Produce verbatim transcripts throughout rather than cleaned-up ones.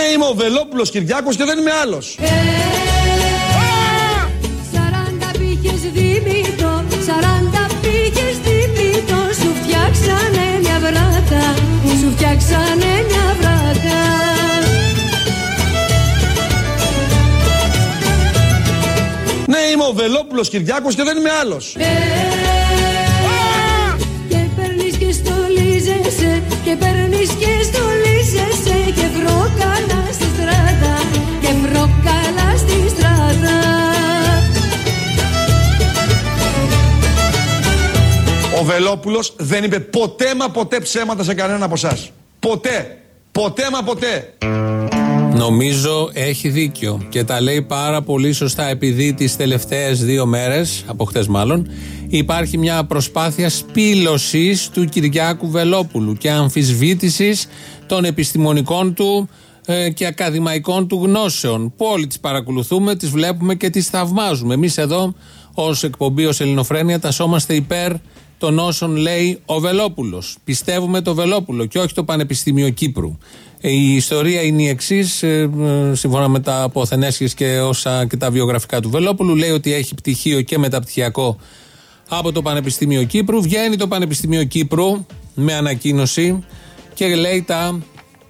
είμαι ο Βελόπουλος Κυριάκος και δεν είμαι άλλος. Ε, σαράντα πήγες δίμητο, σαράντα πήγες δίμητο, σου φτιάξανε μια βράτα, σου φτιάξανε μια βράτα. Ναι, είμαι ο Βελόπουλος Κυριάκος και δεν είμαι άλλος. Ε, και παίρνεις και στολίζεσαι, και παίρνεις και στολίζεσαι, και βρόκαλα στη στράτα, και βρόκαλα στη στράτα. Ο Βελόπουλος δεν είπε ποτέ μα ποτέ ψέματα σε κανένα από εσάς. Ποτέ. Ποτέ μα ποτέ. Νομίζω έχει δίκιο και τα λέει πάρα πολύ σωστά, επειδή τις τελευταίες δύο μέρες, από χτες μάλλον, υπάρχει μια προσπάθεια σπήλωσης του Κυριάκου Βελόπουλου και αμφισβήτησης των επιστημονικών του ε, και ακαδημαϊκών του γνώσεων, που όλοι τις παρακολουθούμε, τις βλέπουμε και τις θαυμάζουμε. Εμείς εδώ ως εκπομπή, ως Ελληνοφρένεια, τασσόμαστε υπέρ των όσων λέει ο Βελόπουλος. Πιστεύουμε το Βελόπουλο και όχι το Πανεπιστήμιο Κύπρου. Η ιστορία είναι η εξής, ε, ε, σύμφωνα με τα αποθενέσχες και, όσα, και τα βιογραφικά του Βελόπουλου. Λέει ότι έχει πτυχίο και μεταπτυχιακό από το Πανεπιστήμιο Κύπρου. Βγαίνει το Πανεπιστήμιο Κύπρου με ανακοίνωση και λέει τα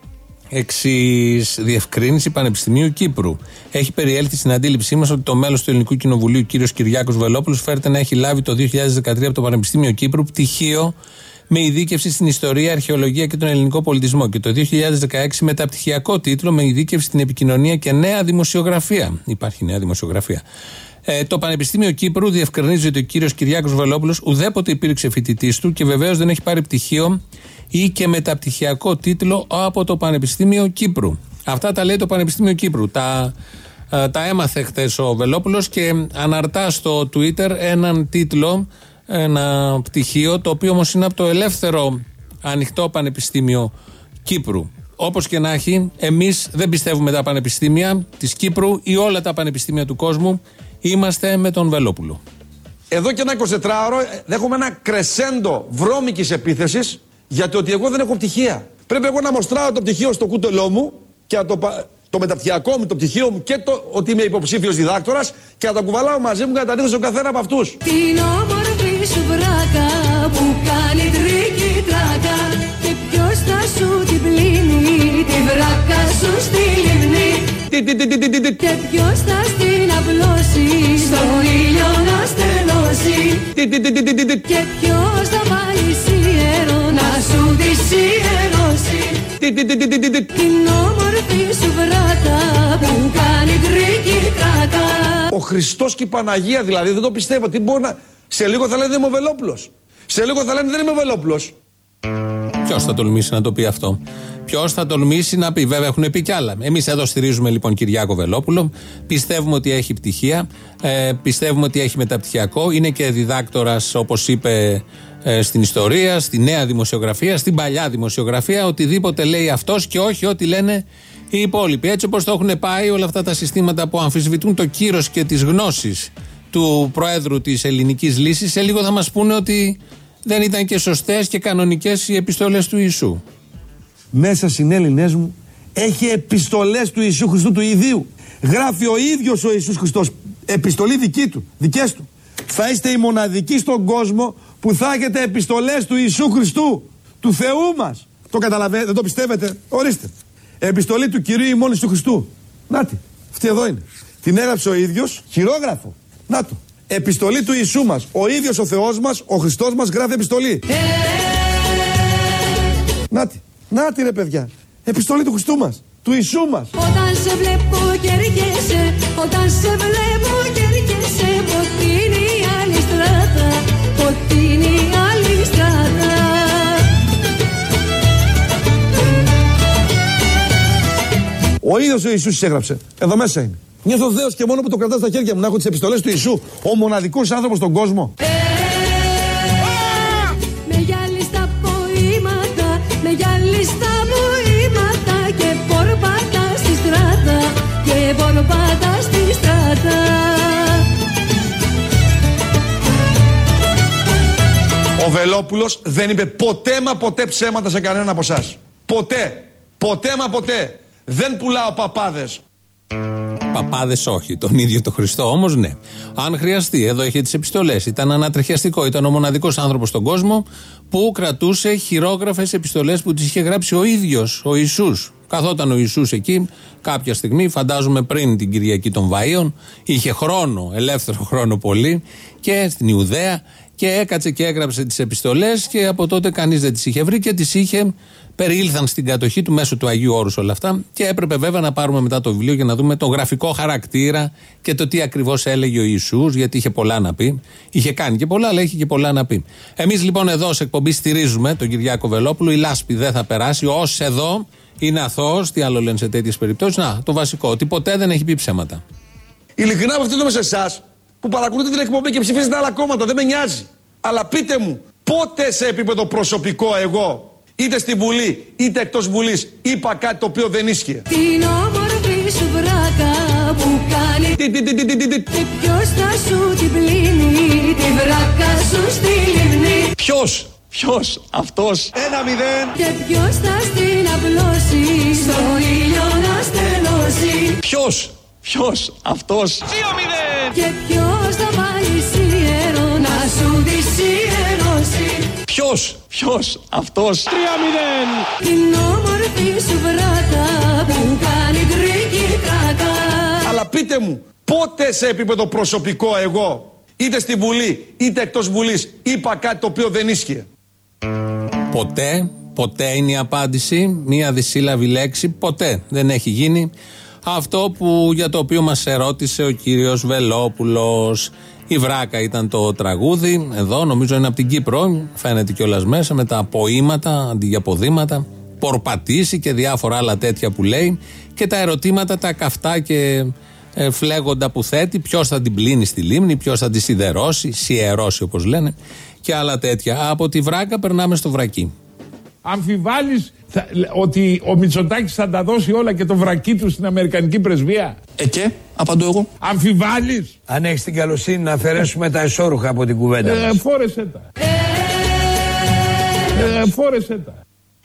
εξής: διευκρίνηση Πανεπιστημίου Κύπρου. Έχει περιέλθει στην αντίληψή μας ότι το μέλος του Ελληνικού Κοινοβουλίου, κύριος Κυριάκος Βελόπουλος, φέρεται να έχει λάβει το δύο χιλιάδες δεκατρία από το Πανεπιστήμιο Κύπρου πτυχίο με ειδίκευση στην ιστορία, αρχαιολογία και τον ελληνικό πολιτισμό, και το δύο χιλιάδες δεκαέξι μεταπτυχιακό τίτλο με ειδίκευση στην επικοινωνία και νέα δημοσιογραφία. Υπάρχει νέα δημοσιογραφία. Ε, το Πανεπιστήμιο Κύπρου διευκρινίζει ότι ο κύριος Κυριάκος Βελόπουλος ουδέποτε υπήρξε φοιτητής του και βεβαίως δεν έχει πάρει πτυχίο ή και μεταπτυχιακό τίτλο από το Πανεπιστήμιο Κύπρου. Αυτά τα λέει το Πανεπιστήμιο Κύπρου. Τα, ε, τα έμαθε χτες ο Βελόπουλος και αναρτά στο Twitter έναν τίτλο, ένα πτυχίο, το οποίο όμως είναι από το ελεύθερο ανοιχτό Πανεπιστήμιο Κύπρου. Όπως και να έχει, εμείς δεν πιστεύουμε τα πανεπιστήμια της Κύπρου ή όλα τα πανεπιστήμια του κόσμου. Είμαστε με τον Βελόπουλο. Εδώ και ένα εικοσιτετράωρο έχουμε ένα κρεσέντο βρώμικης επίθεσης για το ότι εγώ δεν έχω πτυχία. Πρέπει εγώ να μοστράω το πτυχίο στο κούτελό μου και το, το μεταπτυχιακό μου, το πτυχίο μου και το ότι είμαι υποψήφιος διδάκτορας και να τα κουβαλάω μαζί μου και να τα δείχνω στον καθένα από αυτούς. Την όμορφη σου βράκα που κάνει τρίκι τράκα, και ποιος θα σου την πλύνει τη βράκα σου στη λιμνή, και ποιος θα στην απλώσει στον ήλιο να στελώσει, και ποιος θα βάλει σιέρο να σου τη σιερώσει. Την όμορφη σου βράκα που κάνει τρίκι τράκα. Ο Χριστός και η Παναγία δηλαδή, δεν το πιστεύω. Τι μπορεί να... Σε λίγο θα λένε δεν είμαι ο Βελόπουλος. Σε λίγο θα λένε δεν είμαι ο Βελόπουλος. Ποιος θα τολμήσει να το πει αυτό? Ποιος θα τολμήσει να πει? Βέβαια έχουν πει κι άλλα. Εμείς εδώ στηρίζουμε λοιπόν Κυριάκο Βελόπουλο. Πιστεύουμε ότι έχει πτυχία. Ε, πιστεύουμε ότι έχει μεταπτυχιακό. Είναι και διδάκτορας, όπως είπε, ε, στην ιστορία, στη νέα δημοσιογραφία, στην παλιά δημοσιογραφία. Οτιδήποτε λέει αυτός και όχι ό,τι λένε οι υπόλοιποι. Έτσι όπως το έχουν πάει όλα αυτά τα συστήματα που αμφισβητούν το κύρος και τις γνώσεις του Προέδρου της Ελληνικής Λύσης, σε λίγο θα μας πούνε ότι δεν ήταν και σωστές και κανονικές οι επιστολές του Ιησού. Μέσα συνέλληνές μου έχει επιστολές του Ιησού Χριστού του ιδίου. Γράφει ο ίδιος ο Ιησούς Χριστός, επιστολή δική του, δικές του. Θα είστε οι μοναδικοί στον κόσμο που θα έχετε επιστολές του Ιησού Χριστού, του Θεού μας. Το καταλαβαίνετε, δεν το πιστεύετε? Ορίστε. Επιστολή του Κυρίου ημών Ιησού Χριστού. Νάτι, αυτή εδώ είναι. Την έγραψε ο ίδιος, χειρόγραφο. Να το. Επιστολή του Ιησού μας. Ο ίδιος ο Θεός μας, ο Χριστός μας γράφει επιστολή. Ε, Νάτι. Νάτι ρε παιδιά. Επιστολή του Χριστού μας. Του Ιησού μας. Όταν σε βλέπω και έρχεσαι, όταν σε βλέπω και έρχεσαι, ποτίνει η άλλη στράτα, ποτίνει η άλλη στράτα. Ο ίδιος ο Ιησούς έγραψε. Εδώ μέσα είναι. Νιώθω δέος και μόνο που το κρατάω στα χέρια μου να έχω τις επιστολές του Ιησού. Ο μοναδικός άνθρωπος στον κόσμο. Ε, με γυάλιστα ποήματα, με γυάλιστα ποήματα, και πορπάτα στη στράτα, και πορπάτα στη στράτα. Ο Βελόπουλος δεν είπε ποτέ μα ποτέ ψέματα σε κανένα από εσάς. Ποτέ. Ποτέ μα ποτέ. Δεν πουλάω παπάδες. Παπάδες όχι, τον ίδιο το Χριστό όμως ναι. Αν χρειαστεί, εδώ είχε τις επιστολές. Ήταν ανατριχιαστικό, ήταν ο μοναδικός άνθρωπος στον κόσμο που κρατούσε χειρόγραφες επιστολές που τις είχε γράψει ο ίδιος ο Ιησούς. Καθόταν ο Ιησούς εκεί κάποια στιγμή, φαντάζομαι πριν την Κυριακή των Βαΐων, είχε χρόνο, ελεύθερο χρόνο πολύ, και στην Ιουδαία, και έκατσε και έγραψε τις επιστολές, και από τότε κανείς δεν τις είχε βρει και τις είχε, περιήλθαν στην κατοχή του μέσω του Αγίου Όρους όλα αυτά, και έπρεπε βέβαια να πάρουμε μετά το βιβλίο για να δούμε το γραφικό χαρακτήρα και το τι ακριβώς έλεγε ο Ιησούς, γιατί είχε πολλά να πει. Είχε κάνει και πολλά, αλλά είχε και πολλά να πει. Εμείς λοιπόν εδώ σε εκπομπή στηρίζουμε τον Κυριάκο Βελόπουλο. Η λάσπη δεν θα περάσει. Ως εδώ είναι αθώος. Τι άλλο λένε σε τέτοιες περιπτώσεις? Να, το βασικό, ότι ποτέ δεν έχει πει ψέματα. Ειλικρινά απευθύνομαι σε εσάς που παρακολουθείτε την εκπομπή και ψηφίζετε άλλα κόμματα. Δεν με νοιάζει. Αλλά πείτε μου, πότε σε επίπεδο προσωπικό εγώ, είτε στη Βουλή είτε εκτός Βουλής, είπα κάτι το οποίο δεν ίσχυε? Την όμορφη σου βράκα που κάνει Τι, τι, τι, τι, τι, τι, τι. και ποιος θα σου την πλύνει, τη βράκα σου στη λιμνή. Ποιος? Ποιος? Αυτός? Ένα μηδέν. Και ποιος θα στην απλώσει, στο ήλιο να στελώσει. Ποιος? Ποιος? Αυτός? Δύο μηδέν. Και ποιος θα βάλει σιέρο να σου τη σιερώσει. Ποιος? Ποιος? Αυτός? Τρία μηδέν. Την όμορφη σου βράκα που κάνει τρίκι τράκα. Αλλά πείτε μου, πότε σε επίπεδο προσωπικό εγώ, είτε στη Βουλή είτε εκτός Βουλής, είπα κάτι το οποίο δεν ίσχυε? Ποτέ, ποτέ είναι η απάντηση, μία δυσσύλλαβη λέξη, ποτέ δεν έχει γίνει αυτό που, για το οποίο μας ερώτησε ο κύριος Βελόπουλος. Η Βράκα ήταν το τραγούδι, εδώ νομίζω είναι από την Κύπρο, φαίνεται κιόλας μέσα με τα ποήματα αντί για ποδήματα, πορπατήσει και διάφορα άλλα τέτοια που λέει, και τα ερωτήματα τα καυτά και ε, φλέγοντα που θέτει, ποιος θα την πλύνει στη λίμνη, ποιος θα τη σιδερώσει, σιερώσει όπως λένε, και άλλα τέτοια. Από τη Βράκα περνάμε στο Βρακί. Αμφιβάλλεις θα, ότι ο Μητσοτάκης θα τα δώσει όλα και το βρακί του στην Αμερικανική πρεσβεία? Ε και, απαντώ εγώ. Αμφιβάλλεις? Αν έχεις την καλοσύνη να αφαιρέσουμε τα εσώρουχα από την κουβέντα μας. Ε, φόρεσέ τα. Ε, φόρεσέ τα.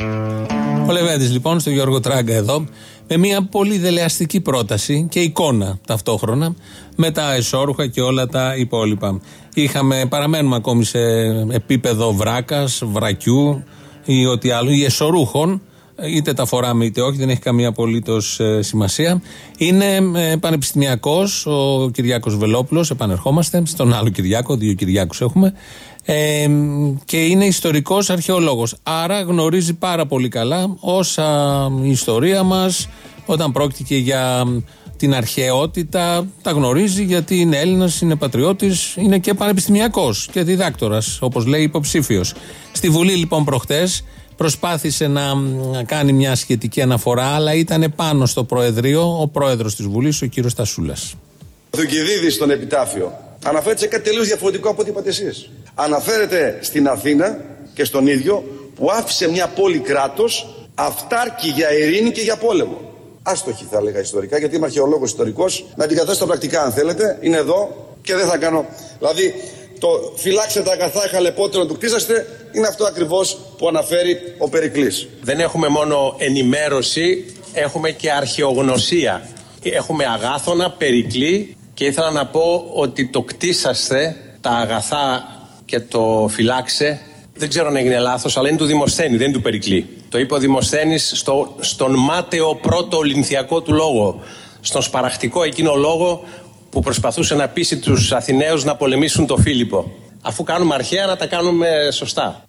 Ο Λεβέντης λοιπόν στο Γιώργο Τράγκα εδώ, με μια πολύ δελεαστική πρόταση και εικόνα ταυτόχρονα, με τα εσώρουχα και όλα τα υπόλοιπα. Είχαμε, παραμένουμε ακόμη σε επίπεδο βράκας, βρακιού ή ό,τι άλλο, ή εσωρούχων, είτε τα φοράμε είτε όχι, δεν έχει καμία απολύτως ε, σημασία. Είναι ε, πανεπιστημιακός ο Κυριάκος Βελόπουλος, επανερχόμαστε στον άλλο Κυριάκο, δύο Κυριάκους έχουμε, ε, και είναι ιστορικός αρχαιολόγος. Άρα γνωρίζει πάρα πολύ καλά όσα η ιστορία μας, όταν πρόκειται για την αρχαιότητα, τα γνωρίζει, γιατί είναι Έλληνας, είναι πατριώτης, είναι και πανεπιστημιακός και διδάκτορας, όπως λέει, υποψήφιος. Στη Βουλή λοιπόν προχτές προσπάθησε να κάνει μια σχετική αναφορά, αλλά ήταν πάνω στο Προεδρείο ο πρόεδρος της Βουλής, ο κύριος Τασούλας. Ο Θουκυδίδης στον επιτάφιο αναφέρεται σε κάτι τελείως διαφορετικό από ό,τι είπατε εσείς. Αναφέρεται στην Αθήνα και στον ίδιο που άφησε μια πόλη κράτος αυτάρκη για ειρήνη και για πόλεμο. Άστοχη θα έλεγα ιστορικά, γιατί είμαι αρχαιολόγος ιστορικός. Να την καταθέσω στα πρακτικά αν θέλετε. Είναι εδώ και δεν θα κάνω. Δηλαδή, το φυλάξτε τα αγαθά χαλεπότερον του κτίσαστε είναι αυτό ακριβώς που αναφέρει ο Περικλής. Δεν έχουμε μόνο ενημέρωση, έχουμε και αρχαιογνωσία. Έχουμε αγάθωνα, Περικλή, και ήθελα να πω ότι το κτίσαστε, τα αγαθά και το φυλάξε, δεν ξέρω αν έγινε λάθος, αλλά είναι του Δημοσθένη, δεν είναι του Περικλή. Το είπε ο Δημοσθένης στο, στον μάταιο πρώτο ολυνθιακό του λόγο, στον σπαραχτικό εκείνο λόγο που προσπαθούσε να πείσει τους Αθηναίους να πολεμήσουν τον Φίλιππο. Αφού κάνουμε αρχαία, να τα κάνουμε σωστά.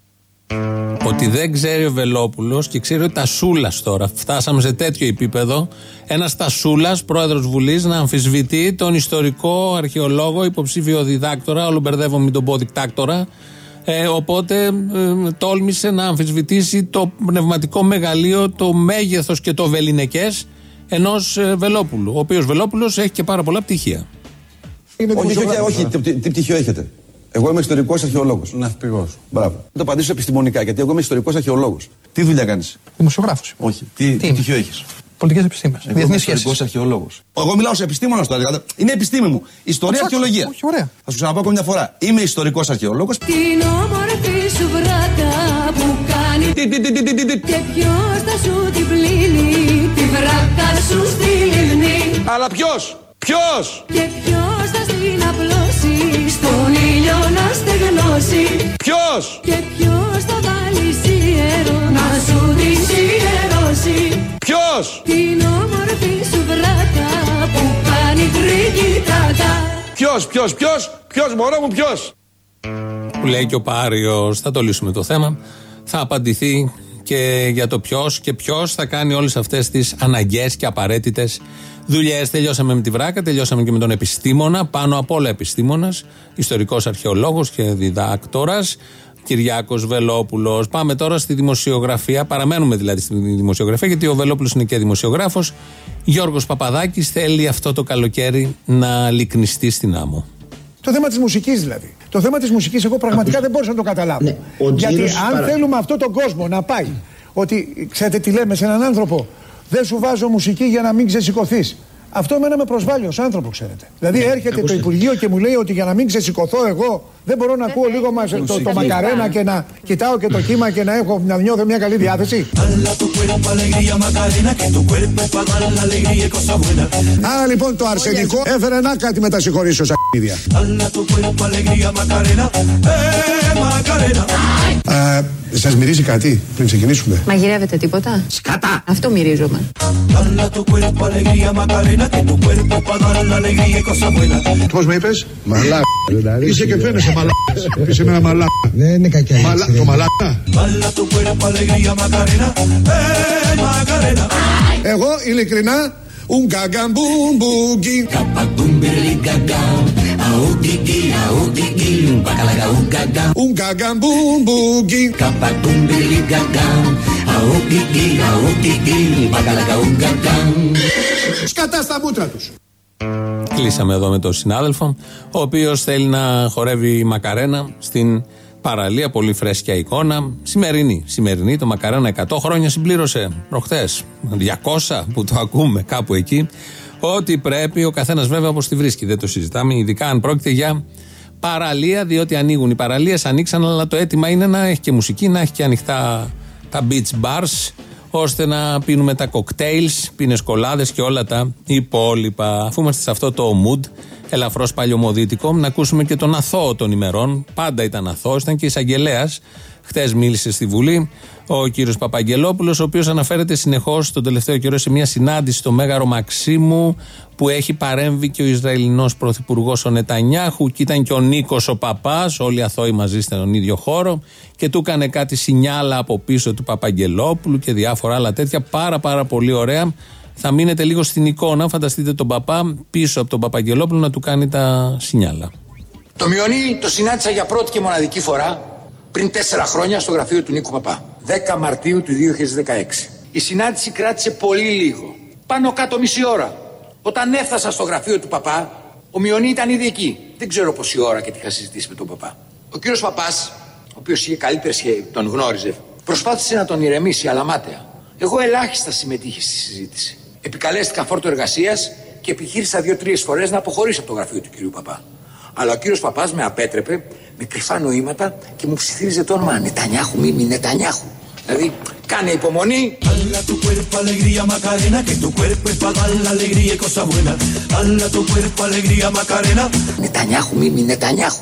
Ότι δεν ξέρει ο Βελόπουλος και ξέρει ο Τασούλας τώρα. Φτάσαμε σε τέτοιο επίπεδο. Ένας Τασούλας, πρόεδρος Βουλής, να αμφισβητεί τον ιστορικό αρχαιολόγο, υποψήφιο διδάκτορα, όλο μπερδεύω μην τον πω δικτάκτορα. Ε, οπότε ε, τόλμησε να αμφισβητήσει το πνευματικό μεγαλείο, το μέγεθος και το βεληνικές ενός ε, Βελόπουλου, ο οποίος Βελόπουλος έχει και πάρα πολλά πτυχία. Όχι, όχι, όχι, τι, τι πτυχίο έχετε? Εγώ είμαι ιστορικός αρχαιολόγος. Ναυπηγός. Μπράβο. Θα το απαντήσω επιστημονικά, γιατί εγώ είμαι ιστορικός αρχαιολόγος. Τι δουλειά κάνεις? Δημοσιογράφος. Όχι. Τι, τι πτυχίο έχεις? Πολιτικές επιστήμες. Διεθνείς σχέσεις. Ιστορικός αρχαιολόγος. Εγώ μιλάω σε επιστήμονας τώρα. Είναι επιστήμη μου. Ιστορία, αρχαιολογία. Όχι, ωραία. Θα σου ξαναπώ ακόμη μια φορά. Είμαι ιστορικός αρχαιολόγος. Την όμορφη σου βράκα που κάνει Τι, τι, τι, τι, τι, τι. και ποιος θα σου την πλύνει, τη βράκα Αλλά ποιος, ποιος. Και ποιος θα στην απλώσει, στον ήλιο να στεγνώσει. Ποιος. Και ποιος θα βάλει σιέρο, να σου την σιερώσει. Ποιος. Την όμορφη σου βράτα που κάνει τρικιτάκα. Ποιος, ποιος, ποιος, ποιος μωρό μου, ποιος. Που λέει και ο Πάριος, θα το λύσουμε το θέμα. Θα απαντηθεί και για το ποιος και ποιος θα κάνει όλες αυτές τις αναγκαίες και απαραίτητες δουλειές. Τελειώσαμε με τη Βράκα, τελειώσαμε και με τον επιστήμονα, πάνω απ' όλα επιστήμονας, ιστορικός αρχαιολόγος και διδάκτορας, Κυριάκος Βελόπουλος. Πάμε τώρα στη δημοσιογραφία, παραμένουμε δηλαδή στη δημοσιογραφία, γιατί ο Βελόπουλος είναι και δημοσιογράφος. Γιώργος Παπαδάκης θέλει αυτό το καλοκαίρι να λυκνιστεί στην άμμο. Το θέμα της μουσικής δηλαδή. Το θέμα της μουσικής εγώ πραγματικά δεν μπορούσα να το καταλάβω. Ναι, γιατί αν παρά... θέλουμε αυτόν τον κόσμο να πάει, ότι ξέρετε τι λέμε σε έναν άνθρωπο, δεν σου βάζω μουσική για να μην ξεσηκωθείς. Αυτό εμένα με προσβάλλει ως άνθρωπο, ξέρετε. Δηλαδή ναι, έρχεται ακούστε. Το Υπουργείο και μου λέει ότι για να μην ξεσηκωθώ εγώ δεν μπορώ να ακούω λίγο μας, το, το μακαρένα και να κοιτάω και το κύμα και να, έχω, να νιώθω μια καλή διάθεση. Άρα λοιπόν το αρσενικό έφερε να κάτι με τα συγχωρήσεως ακίδια. Σας μυρίζει κάτι πριν ξεκινήσουμε? Μαγειρεύετε τίποτα? Σκατά! Αυτό μυρίζομαι. Πώς με είπες? Μαλάκα. Είσαι και φαίνεσαι μαλάκας. Είσαι με ένα μαλάκα. Δεν είναι κακιά λέξη. Το μαλάκα. Εγώ ειλικρινά un gagambum bugi un gagambum bugi σκατά στα μούτρα τους. Κλείσαμε εδώ με τον συνάδελφο, ο οποίος θέλει να χορεύει μακαρένα στην παραλία, πολύ φρέσκια εικόνα. Σημερινή, σημερινή, το μακαρένα εκατό χρόνια συμπλήρωσε προχθές, διακόσια που το ακούμε κάπου εκεί. Ό,τι πρέπει, ο καθένας βέβαια όπως τη βρίσκει, δεν το συζητάμε, ειδικά αν πρόκειται για παραλία, διότι ανοίγουν οι παραλίες, ανοίξαν, αλλά το αίτημα είναι να έχει και μουσική, να έχει και ανοιχτά τα beach bars, ώστε να πίνουμε τα cocktails, πινεσκολάδες και όλα τα υπόλοιπα. Αφού είμαστε σε αυτό το mood, ελαφρώς παλιωμοδίτικο, να ακούσουμε και τον αθώο των ημερών. Πάντα ήταν αθώος, ήταν και εισαγγελέας. Χτες μίλησε στη Βουλή ο κύριος Παπαγγελόπουλος, ο οποίος αναφέρεται συνεχώς τον τελευταίο καιρό σε μια συνάντηση στο Μέγαρο Μαξίμου, που έχει παρέμβει και ο Ισραηλινός πρωθυπουργός ο Νετανιάχου, και ήταν και ο Νίκος ο Παπάς, όλοι οι αθώοι μαζί στον ίδιο χώρο, και του έκανε κάτι σινιάλα από πίσω του Παπαγγελόπουλου και διάφορα άλλα τέτοια. Πάρα πάρα πολύ ωραία. Θα μείνετε λίγο στην εικόνα, φανταστείτε τον Παπά πίσω από τον Παπαγγελόπουλο να του κάνει τα σινιάλα. Το Μιονί το συνάντησα για πρώτη και μοναδική φορά πριν τέσσερα χρόνια στο γραφείο του Νίκου Παπά. δέκα Μαρτίου του δύο χιλιάδες δεκαέξι. Η συνάντηση κράτησε πολύ λίγο. Πάνω κάτω μισή ώρα. Όταν έφτασα στο γραφείο του Παπά, ο Μιονί ήταν ήδη εκεί. Δεν ξέρω πόση ώρα και τι είχα συζητήσει με τον Παπά. Ο κύριος Παπάς, ο οποίος είχε καλύτερη σχέση, τον γνώριζε, προσπάθησε να τον ηρεμήσει, αλλά μάταια. Εγώ ελάχιστα συμμετείχα στη συζήτηση. Επικαλέστηκα φόρτο εργασίας και επιχείρησα δύο-τρεις φορές να αποχωρήσω από το γραφείο του κυρίου Παπά. Αλλά ο κύριος Παπάς με απέτρεπε με κρυφά νοήματα και μου ψιθύριζε το όνομα Νετανιάχου, Μίμη Νετανιάχου. Δηλαδή, κάνε υπομονή. Νετανιάχου, Μίμη Νετανιάχου.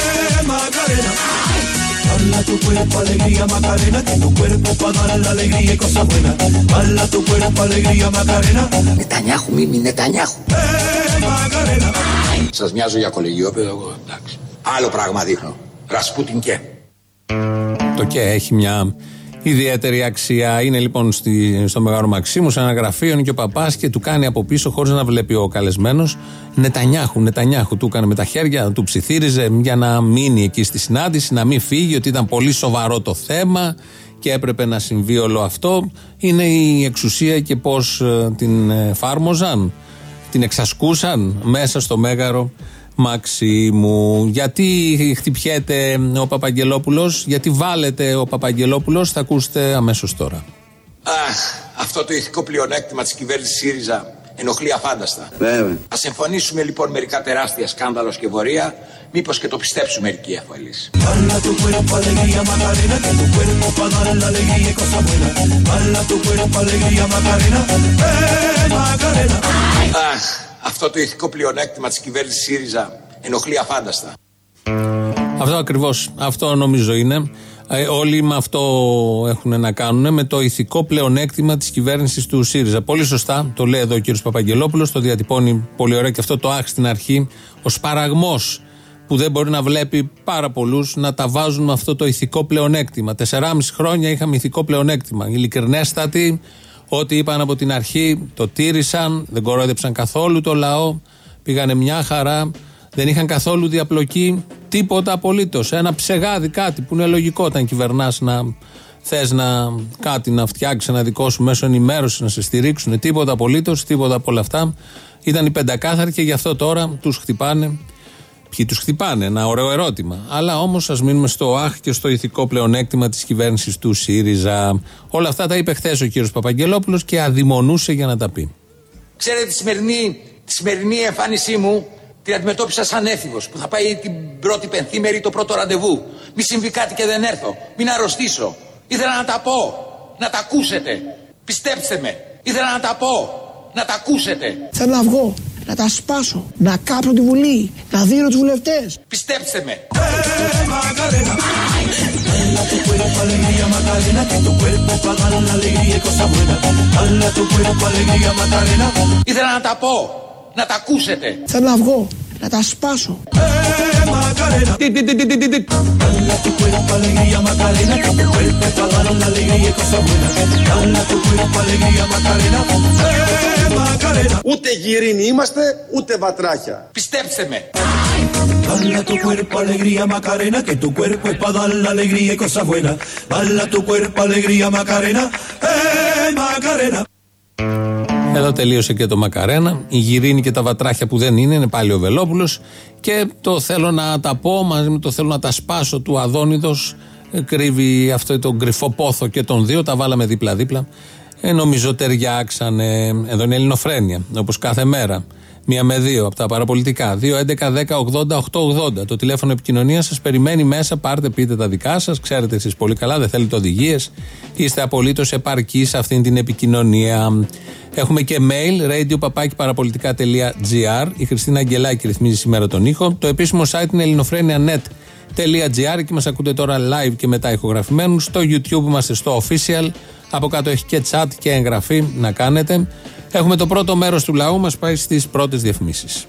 Bala tu cuerpo, alegría, Macarena, que tu cuerpo pa' dar la alegría y cosas buenas. Bala tu cuerpo, alegría, Macarena. Νετανιάχου, Μίμη, Νετανιάχου. Ε, Μακαρένα. Σας μοιάζω για κολεγιόπεδο, εγώ, εντάξει. Άλλο πράγμα δείχνω. Ρασπούτιν και. Το και έχει μια ιδιαίτερη αξία. Είναι λοιπόν στη, στο Μεγάλο Μαξίμου, σε ένα γραφείο, είναι και ο Παπάς και του κάνει από πίσω, χωρίς να βλέπει ο καλεσμένος, Νετανιάχου, Νετανιάχου. Του έκανε με τα χέρια, του ψιθύριζε για να μείνει εκεί στη συνάντηση, να μην φύγει, ότι ήταν πολύ σοβαρό το θέμα και έπρεπε να συμβεί όλο αυτό. Είναι η εξουσία και πώς ε, την εφάρμοζαν, την εξασκούσαν μέσα στο Μέγαρο Μαξίμου. Γιατί χτυπιέται ο Παπαγγελόπουλος, γιατί βάλετε ο Παπαγγελόπουλος, θα ακούσετε αμέσως τώρα. Αχ, αυτό το ηθικό πλεονέκτημα της κυβέρνησης ΣΥΡΙΖΑ ενοχλεί αφάνταστα. Βέβαια. Ας εμφανίσουμε λοιπόν μερικά τεράστια σκάνδαλος και βορεία, μήπως και το πιστέψουν μερικοί αφαλείς. Αχ, Αυτό το ηθικό πλεονέκτημα της κυβέρνησης ΣΥΡΙΖΑ ενοχλεί αφάνταστα. Αυτό ακριβώς, αυτό νομίζω είναι. Ε, όλοι με αυτό έχουν να κάνουν, με το ηθικό πλεονέκτημα της κυβέρνησης του ΣΥΡΙΖΑ. Πολύ σωστά το λέει εδώ ο κύριος Παπαγγελόπουλος, το διατυπώνει πολύ ωραία και αυτό το άχ στην αρχή, ο σπαραγμός που δεν μπορεί να βλέπει πάρα πολλούς να τα βάζουν με αυτό το ηθικό πλεονέκτημα. Τεσσεράμιση χρόνια είχαμε ηθικό πλεονέκτημα. Ειλικρινέστατοι, ό,τι είπαν από την αρχή το τήρησαν, δεν κορόιδεψαν καθόλου το λαό, πήγανε μια χαρά. Δεν είχαν καθόλου διαπλοκή, τίποτα απολύτως. Ένα ψεγάδι, κάτι που είναι λογικό όταν κυβερνάς να θες να κάτι να φτιάξεις ένα δικό σου μέσο ενημέρωσης, να σε στηρίξουν. Τίποτα απολύτως, τίποτα από όλα αυτά. Ήταν οι πεντακάθαροι και γι' αυτό τώρα τους χτυπάνε. Ποιοι τους χτυπάνε, ένα ωραίο ερώτημα. Αλλά όμως ας μείνουμε στο αχ και στο ηθικό πλεονέκτημα της κυβέρνησης του ΣΥΡΙΖΑ. Όλα αυτά τα είπε χθες ο κύριος Παπαγγελόπουλος και αδειμονούσε για να τα πει. Ξέρετε, τη σημερινή, τη σημερινή εμφάνισή μου την αντιμετώπισα σαν έφηβος που θα πάει την πρώτη πενθήμερη το πρώτο ραντεβού. Μη συμβεί κάτι και δεν έρθω. Μην αρρωστήσω. Ήθελα να τα πω. Να τα ακούσετε. Πιστέψτε με. Ήθελα να τα πω. Να τα ακούσετε. Θέλω να βγω. Να τα σπάσω. Να κάψω τη Βουλή. Να δίνω τους βουλευτές. Πιστέψτε με. Ήθελα να τα πω. Να τα ακούσετε. Θέλω να βγω. Να τα σπάσω. Ούτε γυρίνοι είμαστε, ούτε βατράχια. Πιστέψτε με. Bala tu cuerpo alegría Macarena, que tu cuerpo es para dar la alegría y cosas buenas. Bala tu cuerpo alegría Macarena, eh Macarena. Εδώ τελείωσε και το Μακαρένα. Η Γυρίνη και τα βατράχια που δεν είναι, είναι πάλι ο Βελόπουλος. Και το θέλω να τα πω μαζί με το θέλω να τα σπάσω του Αδόνιδος. Κρύβει αυτό το κρυφό πόθο και των δύο. Τα βάλαμε δίπλα-δίπλα. Ε, νομίζω ταιριάξανε. Εδώ είναι Ελληνοφρένεια, όπως κάθε μέρα. Μία με δύο από τα παραπολιτικά. δύο έντεκα δέκα ογδόντα οκτακόσια ογδόντα. Το τηλέφωνο επικοινωνίας σας περιμένει μέσα. Πάρτε, πείτε τα δικά σας. Ξέρετε εσείς πολύ καλά, δεν θέλετε οδηγίες. Είστε απολύτως επαρκείς σε αυτήν την επικοινωνία. Έχουμε και mail, radio παπάκι παραπολιτικά τελεία τζι άρ. Η Χριστίνα Αγγελάκη ρυθμίζει σήμερα τον ήχο. Το επίσημο site είναι ελληνοφρένια τελεία net τελεία τζι άρ. Εκεί μας ακούτε τώρα live και μετά ηχογραφημένους. Στο YouTube είμαστε στο official. Από κάτω έχει και chat και εγγραφή να κάνετε. Έχουμε το πρώτο μέρος του λαού, μας πάει στις πρώτες διαφημίσεις.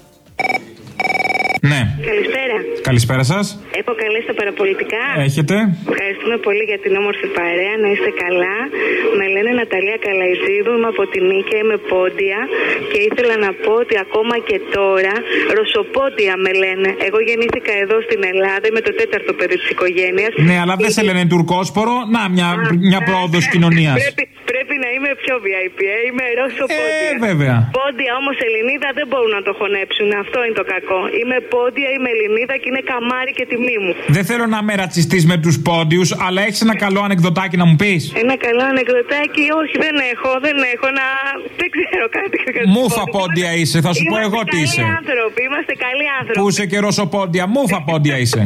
Ναι. Καλησπέρα. Καλησπέρα σας. Έχω καλέσει στα παραπολιτικά. Έχετε. Ευχαριστούμε πολύ για την όμορφη παρέα. Να είστε καλά. Με λένε Ναταλία Καλαϊζίδου. Είμαι από τη Νίκαια. Είμαι πόντια. Και ήθελα να πω ότι ακόμα και τώρα ρωσοπόντια με λένε. Εγώ γεννήθηκα εδώ στην Ελλάδα. Είμαι το τέταρτο παιδί της οικογένειας. Ναι, αλλά δεν σε λένε τουρκόσπορο. Να, μια, μια πρόοδος κοινωνίας. Πρέπει, πρέπει να είμαι πιο βι άι πι. Ε. Είμαι ρωσοπόντια. Ε, βέβαια. Πόντια όμως Ελληνίδα δεν μπορούν να το χωνέψουν. Αυτό είναι το κακό. Είμαι πόντια, είμαι Ελληνίδα και είναι καμάρι και τιμή μου. Δεν θέλω να με ρατσιστείς με τους πόντιους, αλλά έχεις ένα καλό ανεκδοτάκι να μου πεις. Ένα καλό ανεκδοτάκι, όχι, δεν έχω, δεν έχω να. Δεν ξέρω κάτι. Μούφα πόντια είσαι, θα σου είμαστε πω εγώ τι είσαι. Είμαστε καλοί άνθρωποι, είμαστε καλοί άνθρωποι. Πού είσαι και ρωσοπόντια, μούφα πόντια είσαι.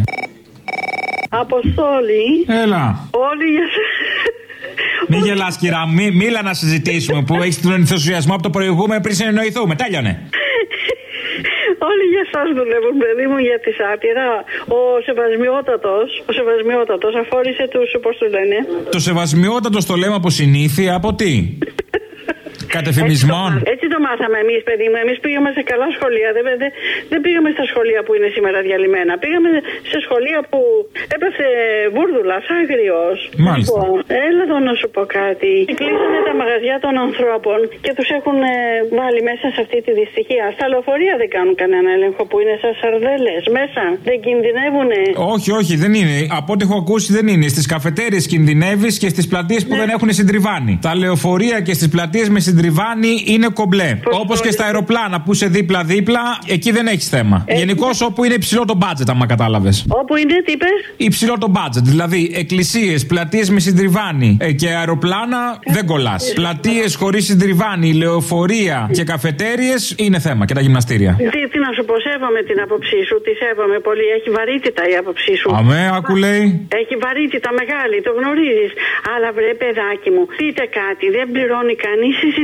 Αποστόλη. Έλα. Όλοι για σε... Μη γελάς κυρά μου, μη, μίλα να συζητήσουμε που έχεις τον ενθουσιασμό από το προηγούμενο πριν συνεννοηθούμε. Τέλειωνε. Όλοι για εσάς δουλεύουν, παιδί μου, για τη σάτυρα. Ο Σεβασμιότατος, ο Σεβασμιότατος αφόρησε τους, πώς του λένε. Το Σεβασμιότατος το λέμε από συνήθεια, από τι? Κατεφημισμών. Έτσι, έτσι το μάθαμε εμείς, παιδί μου. Εμείς πήγαμε σε καλά σχολεία. Δεν, δεν, δεν πήγαμε στα σχολεία που είναι σήμερα διαλυμένα. Πήγαμε σε σχολεία που έπεθε βούρδουλα, άγριος. Μάλιστα. Λοιπόν, έλα εδώ να σου πω κάτι. Κλείσανε τα μαγαζιά των ανθρώπων και τους έχουν ε, βάλει μέσα σε αυτή τη δυστυχία. Στα λεωφορεία δεν κάνουν κανένα έλεγχο που είναι σαν σαρδέλες μέσα. Δεν κινδυνεύουνε. Όχι, όχι, δεν είναι. Από ό,τι έχω ακούσει δεν είναι. Στις καφετέριες κινδυνεύεις και στις πλατείες που ναι. δεν έχουν συντριβάνι. Τα λεωφορεία και στις πλατείες με συντριβάνι είναι κομπλέ. Όπως και στα αεροπλάνα που είσαι δίπλα-δίπλα, εκεί δεν έχεις θέμα. Ε, Γενικώς όπου είναι υψηλό το μπάτζετ, άμα κατάλαβες. Όπου είναι, τι είπες? Υψηλό το μπάτζετ. Δηλαδή, εκκλησίες, πλατείες με συντριβάνι ε, και αεροπλάνα ε, δεν κολλάς. Ε, πλατείες χωρίς συντριβάνι, λεωφορεία και καφετέριες είναι θέμα. Και τα γυμναστήρια. Τι, τι να σου πω, σέβομαι την άποψή σου. Τη σέβομαι πολύ. Έχει βαρύτητα η άποψή σου. Αμέ, άκου λέει. Έχει βαρύτητα μεγάλη, το γνωρίζεις. Αλλά βρε, παιδάκι μου, πείτε κάτι. Δεν πληρώνει κανείς εισιτήριο.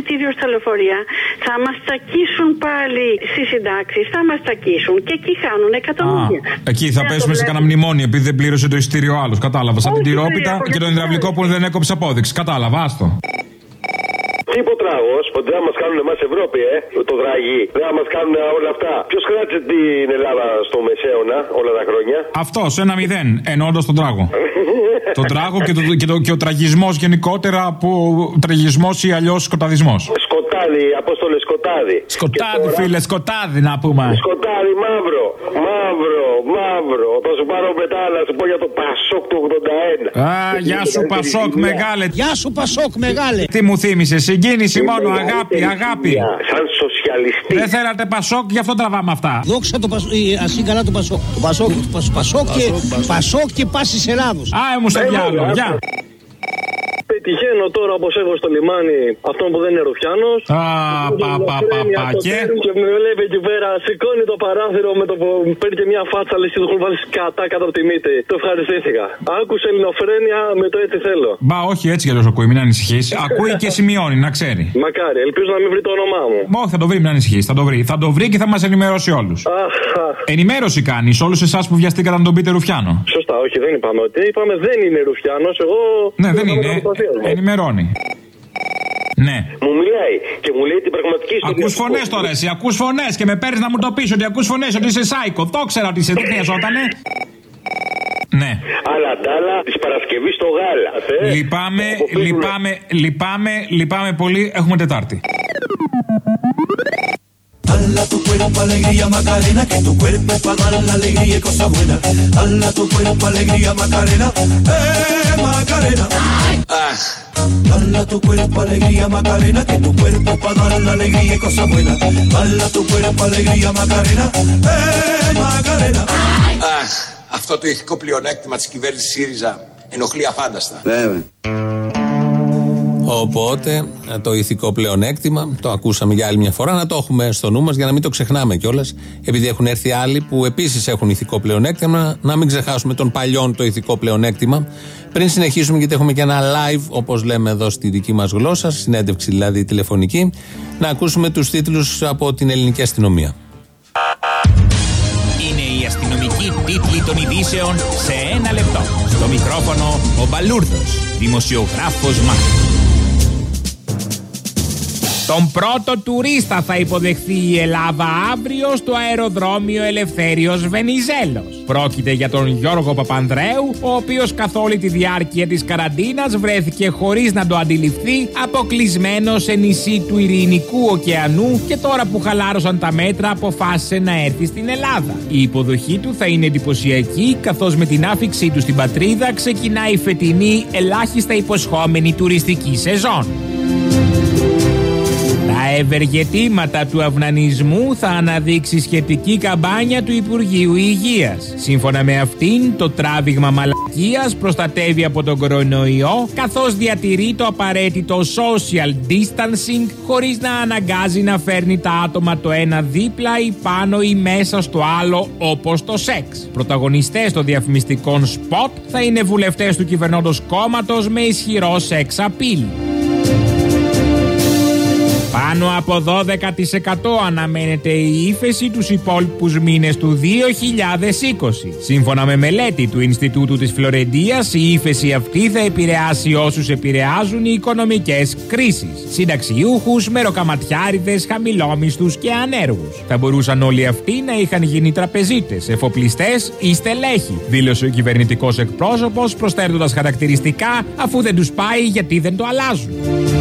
εισιτήριο στα λεωφορεία, θα μας τσακίσουν πάλι στις συντάξεις, θα μας τσακίσουν και εκεί χάνουν εκατομμύρια. Εκεί θα πέσουμε σε κανένα μνημόνιο επειδή δεν πλήρωσε το εισιτήριο άλλο. Κατάλαβα. Σαν την τυρόπιτα και τον υδραυλικό που δεν έκοψε απόδειξη. Κατάλαβα, άστο. Τύπο τράγος, ότι δεν μας κάνουν εμάς Ευρώπη, ε, το δραγί. Δεν μας κάνουν όλα αυτά. Ποιος κράτησε την Ελλάδα στο Μεσαίωνα όλα τα χρόνια? Αυτός, ένα μηδέν, εννοώντας τον τράγο. Τον τράγο και, το, και, το, και ο τραγισμός γενικότερα, που τραγισμός ή αλλιώς σκοταδισμός. Σκοτάδι, Απόστολε, σκοτάδι. Σκοτάδι, τώρα... φίλε, σκοτάδι να πούμε. Σκοτάδι, μαύρο, μαύρο, μαύρο. Θα σου πάρω μετά να σου πω για το Πασόκ του ογδόντα ένα. Α, γεια σου Πασόκ μεγάλε. Γεια σου Πασόκ μεγάλε. Τι μου θύμισε, συγκίνηση μόνο, αγάπη, αγάπη. Σαν σοσιαλιστή. Δεν θέλατε Πασόκ, γι' αυτό τραβάμε αυτά. Δόξα το Πασόκ, ασύ καλά το Πασόκ. Το Πασόκ, Πασόκ και Πασόκ και Πάσης Ελλάδος. Α, μου στο διάλογο, γεια. Πετυχαίνω τώρα όπως έχω στο λιμάνι αυτόν που δεν είναι Ρουφιάνος. Α, πα, πα, πα, πα, και... και με βλέπει εκεί πέρα, σηκώνει το παράθυρο με το που παίρνει και μια φάτσα, λες και του έχουν βάλει σκατά κάτω από τη μύτη. Το ευχαριστήθηκα. Άκουσε ελληνοφρένεια με το έτσι θέλω. Μπα, όχι έτσι κι αλλιώς ακούει, μην ανησυχείς. Ακούει και σημειώνει, να ξέρει. Μακάρι, ελπίζω να μην βρει το όνομά μου. Όχι, θα το βρει, μην ανησυχείς, θα το βρει. Θα το βρει και θα μας ενημερώσει όλους. Ενημέρωση κάνει όλους εσάς που βιαστήκατε να τον πείτε Ρουφιάνο. Σωστά, όχι, δεν είπαμε ότι. Είπαμε δεν είναι Ρουφιάνος, εγώ. Ναι, δεν είναι. Ενημερώνει. Ναι. Μου μιλάει και μου λέει την πραγματική ιστορία. Ακούς φωνές τώρα εσύ, ακούς φωνές και με παίρνεις να μου το πεις ότι ακούς φωνές, ότι είσαι σάικο. Το ξέρα ότι είσαι, δεν χρειαζότανε. Ναι. Αλλά τ' άλλα της Παρασκευής στο γάλα. Λυπάμαι, λυπάμαι, λυπάμαι, λυπάμαι πολύ. Έχουμε Τετάρτη. Dala tu cuerpo alegría Macarena, que tu cuerpo es para dar la alegría y cosas buenas. Dala tu cuerpo alegría Macarena, eh Macarena. Dala tu cuerpo alegría Macarena, que tu cuerpo es para dar la alegría y cosas buenas. Dala tu cuerpo alegría Macarena, eh Macarena. Αυτό το ηθικό πλεονέκτημα της κυβέρνησης ΣΥΡΙΖΑ ενοχλεί αφάνταστα. Βέβαια. Οπότε το ηθικό πλεονέκτημα, το ακούσαμε για άλλη μια φορά, να το έχουμε στο νου μας για να μην το ξεχνάμε κιόλας. Επειδή έχουν έρθει άλλοι που επίσης έχουν ηθικό πλεονέκτημα, να μην ξεχάσουμε τον παλιόν το ηθικό πλεονέκτημα. Πριν συνεχίσουμε, γιατί έχουμε και ένα live, όπως λέμε εδώ στη δική μας γλώσσα, συνέντευξη δηλαδή τηλεφωνική, να ακούσουμε τους τίτλους από την ελληνική αστυνομία. Είναι η αστυνομική τίτλη των ειδήσεων σε ένα λεπτό. Στο μικρόφωνο ο Μπαλούρδος, δημοσιογράφος Μάρκος. Τον πρώτο τουρίστα θα υποδεχθεί η Ελλάδα αύριο στο αεροδρόμιο Ελευθέριος Βενιζέλος. Πρόκειται για τον Γιώργο Παπανδρέου, ο οποίος καθ' όλη τη διάρκεια της καραντίνας βρέθηκε χωρίς να το αντιληφθεί αποκλεισμένο σε νησί του Ειρηνικού ωκεανού και τώρα που χαλάρωσαν τα μέτρα αποφάσισε να έρθει στην Ελλάδα. Η υποδοχή του θα είναι εντυπωσιακή, καθώς με την άφηξή του στην πατρίδα ξεκινάει η φετινή ελάχιστα υποσχόμενη τουριστική σεζόν. Τα ευεργετήματα του αυνανισμού θα αναδείξει σχετική καμπάνια του Υπουργείου Υγείας. Σύμφωνα με αυτήν, το τράβηγμα μαλακίας προστατεύει από τον κορονοϊό, καθώς διατηρεί το απαραίτητο social distancing, χωρίς να αναγκάζει να φέρνει τα άτομα το ένα δίπλα ή πάνω ή μέσα στο άλλο, όπως το σεξ. Πρωταγωνιστές των διαφημιστικών σποτ θα είναι βουλευτές του κυβερνώντος κόμματος με ισχυρό σεξ απειλ. Πάνω από δώδεκα τοις εκατό αναμένεται η ύφεση τους υπόλοιπους μήνες του δύο χιλιάδες είκοσι. Σύμφωνα με μελέτη του Ινστιτούτου της Φλωρεντίας, η ύφεση αυτή θα επηρεάσει όσους επηρεάζουν οι οικονομικές κρίσεις. Συνταξιούχους, μεροκαματιάριδες, χαμηλόμισθους και ανέργους. Θα μπορούσαν όλοι αυτοί να είχαν γίνει τραπεζίτες, εφοπλιστές ή στελέχοι, δήλωσε ο κυβερνητικός εκπρόσωπος, προσθέτοντας χαρακτηριστικά, αφού δεν τους πάει γιατί δεν το αλλάζουν.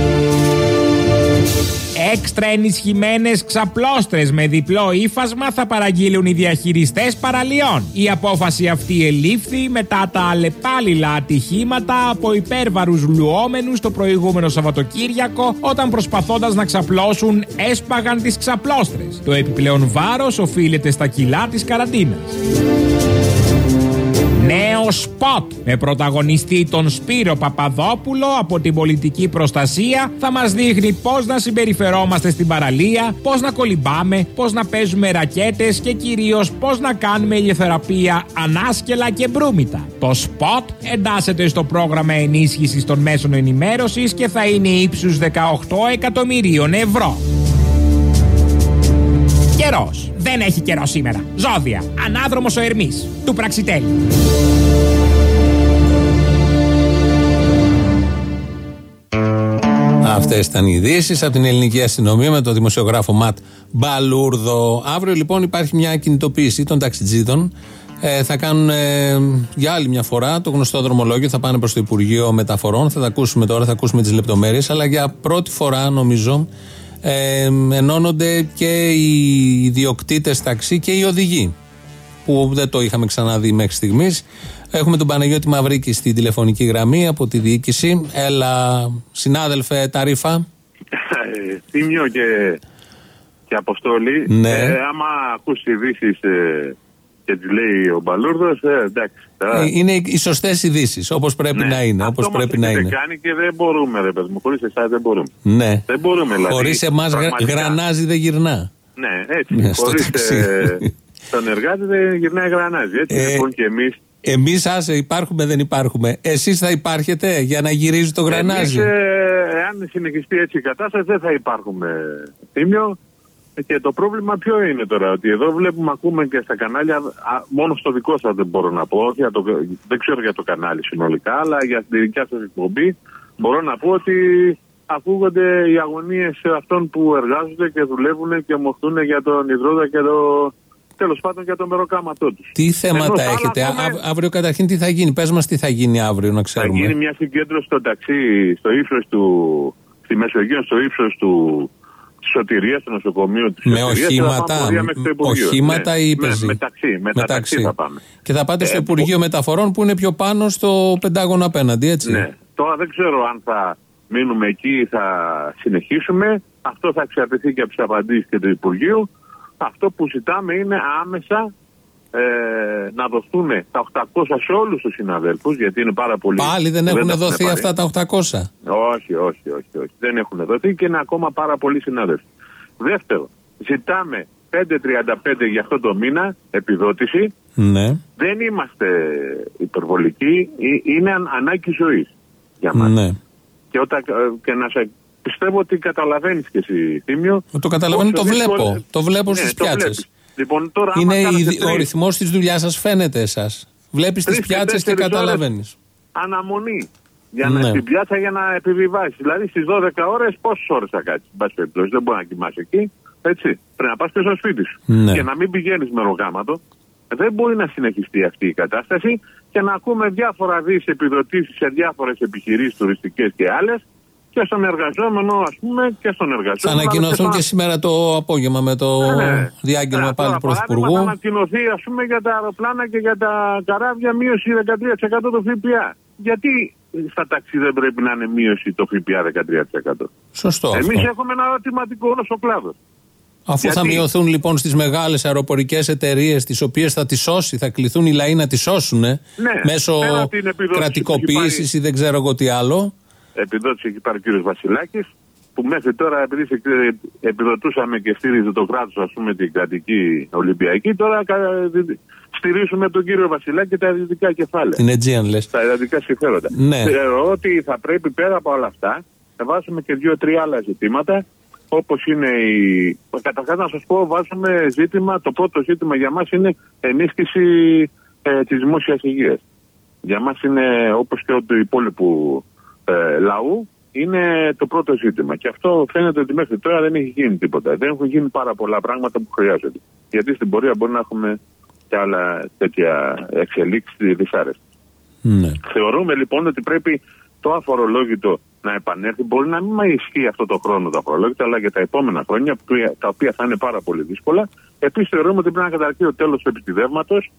Έξτρα ενισχυμένες ξαπλώστρες με διπλό ύφασμα θα παραγγείλουν οι διαχειριστές παραλιών. Η απόφαση αυτή ελήφθη μετά τα αλλεπάλληλα ατυχήματα από υπέρβαρους λουόμενους το προηγούμενο Σαββατοκύριακο, όταν προσπαθώντας να ξαπλώσουν έσπαγαν τις ξαπλώστρες. Το επιπλέον βάρος οφείλεται στα κιλά της καραντίνας. Νέο σποτ με πρωταγωνιστή τον Σπύρο Παπαδόπουλο από την πολιτική προστασία θα μας δείχνει πώς να συμπεριφερόμαστε στην παραλία, πώς να κολυμπάμε, πώς να παίζουμε ρακέτες και κυρίως πώς να κάνουμε ηλιοθεραπεία ανάσκελα και μπρούμητα. Το σποτ εντάσσεται στο πρόγραμμα ενίσχυσης των μέσων ενημέρωσης και θα είναι ύψους δεκαοκτώ εκατομμυρίων ευρώ. Καιρός. Δεν έχει καιρό σήμερα. Ζώδια. Ανάδρομος ο Ερμής. Του Πραξιτέλη. Αυτές ήταν οι ειδήσεις από την ελληνική αστυνομία με τον δημοσιογράφο Ματ Μπαλούρδο. Αύριο λοιπόν υπάρχει μια κινητοποίηση των ταξιτζίδων. Ε, θα κάνουν ε, για άλλη μια φορά το γνωστό δρομολόγιο. Θα πάνε προς το Υπουργείο Μεταφορών. Θα τα ακούσουμε τώρα, θα ακούσουμε τις λεπτομέρειες. Αλλά για πρώτη φορά νομίζω ε, ενώνονται και οι ιδιοκτήτες ταξί και οι οδηγοί, που δεν το είχαμε ξαναδεί μέχρι στιγμής. Έχουμε τον Παναγιώτη Μαυρίκη στην τηλεφωνική γραμμή από τη διοίκηση. Έλα, συνάδελφε Ταρίφα. Θύμιο και, και Αποστόλη. Ναι. Ε, άμα ακούσει ειδήσεις ε, και τις λέει ο Μπαλούρδος, ε, εντάξει. Ε, είναι οι σωστές ειδήσεις, όπως πρέπει ναι. να είναι. Αυτό όπως πρέπει να είναι. κάνει και δεν μπορούμε, ρε παιδί μου. Χωρίς εσάς δεν μπορούμε. Ναι. Δεν μπορούμε, δηλαδή. Χωρίς εμάς πραγματικά. Γρανάζει δεν γυρνά. Ναι, έτσι. Ναι, χωρίς ε, τον εργάτη δεν γυρνάει γρανάζει. Έτσι ε, λοιπόν και εμείς. Εμείς άσε υπάρχουμε δεν υπάρχουμε. Εσείς θα υπάρχετε για να γυρίζει το γρανάζι. Εμείς, ε, αν συνεχιστεί έτσι η κατάσταση δεν θα υπάρχουμε, Θύμιο. Και το πρόβλημα ποιο είναι τώρα, ότι εδώ βλέπουμε, ακούμε και στα κανάλια, α, μόνο στο δικό σας δεν μπορώ να πω, για το, δεν ξέρω για το κανάλι συνολικά, αλλά για την δικιά σας εκπομπή μπορώ να πω ότι ακούγονται οι αγωνίες αυτών που εργάζονται και δουλεύουν και μοχθούν για τον υδρότα και το... τέλος πάντων για το μεροκάματό τους. Τι θέματα Ενώ, έχετε, πούμε, Α, αύριο καταρχήν τι θα γίνει, πες μας τι θα γίνει αύριο να ξέρουμε. Θα γίνει μια συγκέντρωση στο ταξί, στο ύψος του, στη Μεσογείο, στο ύψος του Σωτηρίας, στο νοσοκομείο της με Σωτηρίας. οχήματα, οχήματα ναι, ή πεζή. Με, μεταξύ, μεταξύ θα πάμε. Και θα πάτε ε, στο Υπουργείο που... Μεταφορών που είναι πιο πάνω στο Πεντάγωνο απέναντι, έτσι. Ναι, τώρα δεν ξέρω αν θα μείνουμε εκεί ή θα συνεχίσουμε. Αυτό θα εξαρτηθεί και από τις απαντήσεις και του Υπουργείου. Αυτό που ζητάμε είναι άμεσα ε, να δοθούν τα οκτακόσια σε όλους τους συναδέλφους, γιατί είναι πάρα πολύ. Πάλι δεν έχουν δεν δοθεί πάρει. Αυτά τα οκτακόσια. Όχι, όχι, όχι, όχι. Δεν έχουν δοθεί και είναι ακόμα πάρα πολλοί συνάδελφοι. Δεύτερο, ζητάμε πέντε τριάντα πέντε για αυτό το μήνα επιδότηση. Ναι. Δεν είμαστε υπερβολικοί, είναι ανάγκη ζωής για μας. Ναι. Και, όταν, και να σε πιστεύω ότι καταλαβαίνεις και εσύ, Θύμιο. Το καταλαβαίνω, το βλέπω. Δύσκολο... Το βλέπω ναι, στις πιάτσες. Λοιπόν, τώρα, είναι η, τρεις... ο ρυθμός της δουλειάς σας φαίνεται εσάς. Βλέπεις τις πιάτσες και καταλαβαίνεις. Αναμονή. Για ναι. να στην πιάτσα για να επιβιβάσεις. Δηλαδή στις δώδεκα ώρες πόσες ώρες θα κάτσεις. Δεν μπορεί να κοιμάσαι εκεί. Έτσι. Πρέπει να πας και στο σπίτι σου. Ναι. Και να μην πηγαίνεις με ρογάματο. Δεν μπορεί να συνεχιστεί αυτή η κατάσταση και να ακούμε διάφορα δις επιδοτήσεις σε διάφορες επιχειρήσεις τουριστικές και άλλες. Και στον εργαζόμενο, ας πούμε, και στον εργαζόμενο. Θα ανακοινωθούν και, και σήμερα το απόγευμα με το ναι, διάγγελμα ναι, πάλι του Πρωθυπουργού. Θα ανακοινωθεί, ας πούμε, για τα αεροπλάνα και για τα καράβια μείωση δεκατρία τοις εκατό το ΦΠΑ. Γιατί στα ταξί δεν πρέπει να είναι μείωση το ΦΠΑ δεκατρία τοις εκατό. Σωστό. Εμείς έχουμε ένα ερωτηματικό όλος ο κλάδος. Αφού γιατί... θα μειωθούν λοιπόν στις μεγάλες αεροπορικές εταιρείες, τις οποίες θα τις σώσει, θα κληθούν οι λαοί να τις σώσουν ναι, μέσω κρατικοποίησης ή δεν ξέρω εγώ τι άλλο. Επιδότηση έχει πάρει ο κύριος Βασιλάκης, που μέχρι τώρα επειδή επιδοτούσαμε και στήριζε το κράτος, ας πούμε, την κρατική Ολυμπιακή, τώρα στηρίζουμε τον κύριο Βασιλάκη και τα ιδιωτικά κεφάλαια. Την Aegean λες. Τα ιδιωτικά συμφέροντα. Ναι. Θεωρώ ότι θα πρέπει πέρα από όλα αυτά να βάζουμε και δύο-τρία άλλα ζητήματα, όπως είναι η... Καταρχάς να σας πω, βάζουμε ζήτημα, το πρώτο ζήτημα για μας είναι ενίσχυση ε, της δημόσιας υγείας. Για μας είναι, όπως και του υπόλοιπου Ε, λαού, είναι το πρώτο ζήτημα. Και αυτό φαίνεται ότι μέχρι τώρα δεν έχει γίνει τίποτα. Δεν έχουν γίνει πάρα πολλά πράγματα που χρειάζονται. Γιατί στην πορεία μπορεί να έχουμε και άλλα τέτοια εξελίξεις δυσάρεστες. Ναι. Θεωρούμε λοιπόν ότι πρέπει το αφορολόγητο να επανέλθει. Μπορεί να μην ισχύει αυτό το χρόνο το αφορολόγητο, αλλά για τα επόμενα χρόνια, τα οποία θα είναι πάρα πολύ δύσκολα. Επίσης θεωρούμε ότι πρέπει να καταρκεί το τέλος του επιστηδεύματος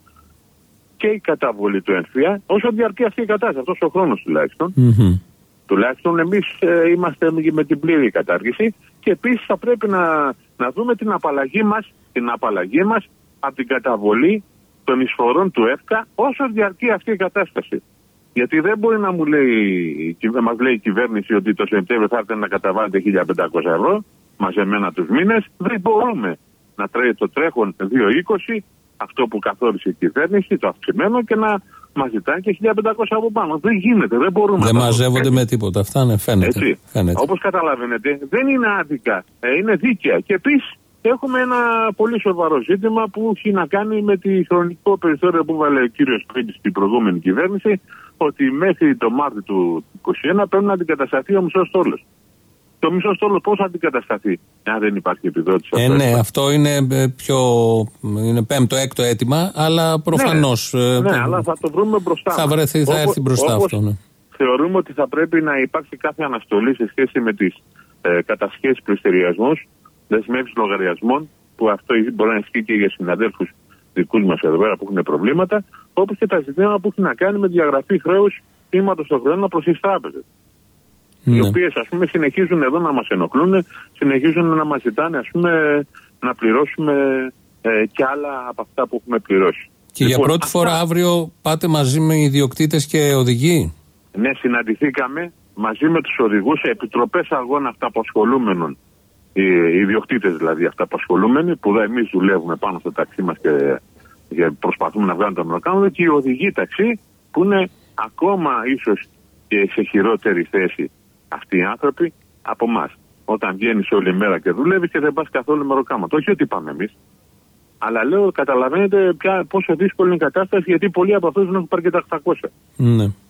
και η καταβολή του έμφυα, όσο διαρκεί αυτή η κατάσταση, αυτός ο χρόνος τουλάχιστον. Mm-hmm. Τουλάχιστον εμείς ε, είμαστε με την πλήρη κατάργηση και επίσης θα πρέπει να, να δούμε την απαλλαγή μας, την απαλλαγή μας από την καταβολή των εισφορών του ΕΦΚΑ όσο διαρκεί αυτή η κατάσταση. Γιατί δεν μπορεί να μου λέει, μας λέει η κυβέρνηση ότι το Σεπτέμβριο θα έρθει να καταβάλλεται χίλια πεντακόσια ευρώ μαζεμένα τους μήνες. Δεν μπορούμε να τρέχει το τρέχον δύο είκοσι, αυτό που καθόρισε η κυβέρνηση, το αυξημένο, και να μας ζητάει και χίλια πεντακόσια από πάνω. Δεν γίνεται, δεν μπορούμε. Δεν μαζεύονται με τίποτα. Αυτά ναι, φαίνεται. φαίνεται. Όπως καταλαβαίνετε, δεν είναι άδικα, ε, είναι δίκαια. Και επίσης έχουμε ένα πολύ σοβαρό ζήτημα που έχει να κάνει με τη χρονικό περιθώριο που βάλε ο κύριος Πρίντης στην προηγούμενη κυβέρνηση, ότι μέχρι το Μάρτιο του είκοσι ένα πρέπει να αντικατασταθεί ο μισός στόλος. Το μισό στόλο πώς θα αντικατασταθεί, αν δεν υπάρχει επιδότηση? Ε, ναι, υπάρχει. Αυτό είναι πιο. Είναι πέμπτο, έκτο αίτημα, αλλά προφανώς. Ναι, ναι, αλλά θα το βρούμε μπροστά. Θα βρεθεί, θα έρθει μπροστά όπως αυτό. Ναι. Θεωρούμε ότι θα πρέπει να υπάρξει κάθε αναστολή σε σχέση με τις ε, κατασχέσεις πληστηριασμούς, δεσμεύσεις λογαριασμών, που αυτό μπορεί να ισχύει και για συναδέλφους δικούς μας εδώ πέρα που έχουν προβλήματα, όπως και τα ζητήματα που έχουν να κάνει με διαγραφή χρέους ύματος των χρεών προς τις τράπεζες. Ναι. Οι οποίες, ας πούμε, συνεχίζουν εδώ να μας ενοχλούν, συνεχίζουν να μας ζητάνε, ας πούμε, να πληρώσουμε ε, κι άλλα από αυτά που έχουμε πληρώσει. Και λοιπόν, για πρώτη αυτά... φορά αύριο πάτε μαζί με ιδιοκτήτες και οδηγοί? Ναι, συναντηθήκαμε μαζί με τους οδηγούς σε επιτροπές αγώνα αυταπασχολούμενων, οι ιδιοκτήτες δηλαδή αυταπασχολούμενοι, που εμείς δουλεύουμε πάνω στο ταξί μας και, και προσπαθούμε να βγάλουμε το μεροκάματο, και οι οδηγοί ταξί που είναι ακόμα ίσως και σε χειρότερη θέση αυτοί οι άνθρωποι από εμάς. Όταν βγαίνεις όλη μέρα και δουλεύεις και δεν πας καθόλου μεροκάματο. Όχι ότι πάμε εμείς. Αλλά λέω, καταλαβαίνετε πια πόσο δύσκολη είναι η κατάσταση, γιατί πολλοί από αυτούς δεν έχουν πάρει και τα οκτακόσια. Ναι. Ε,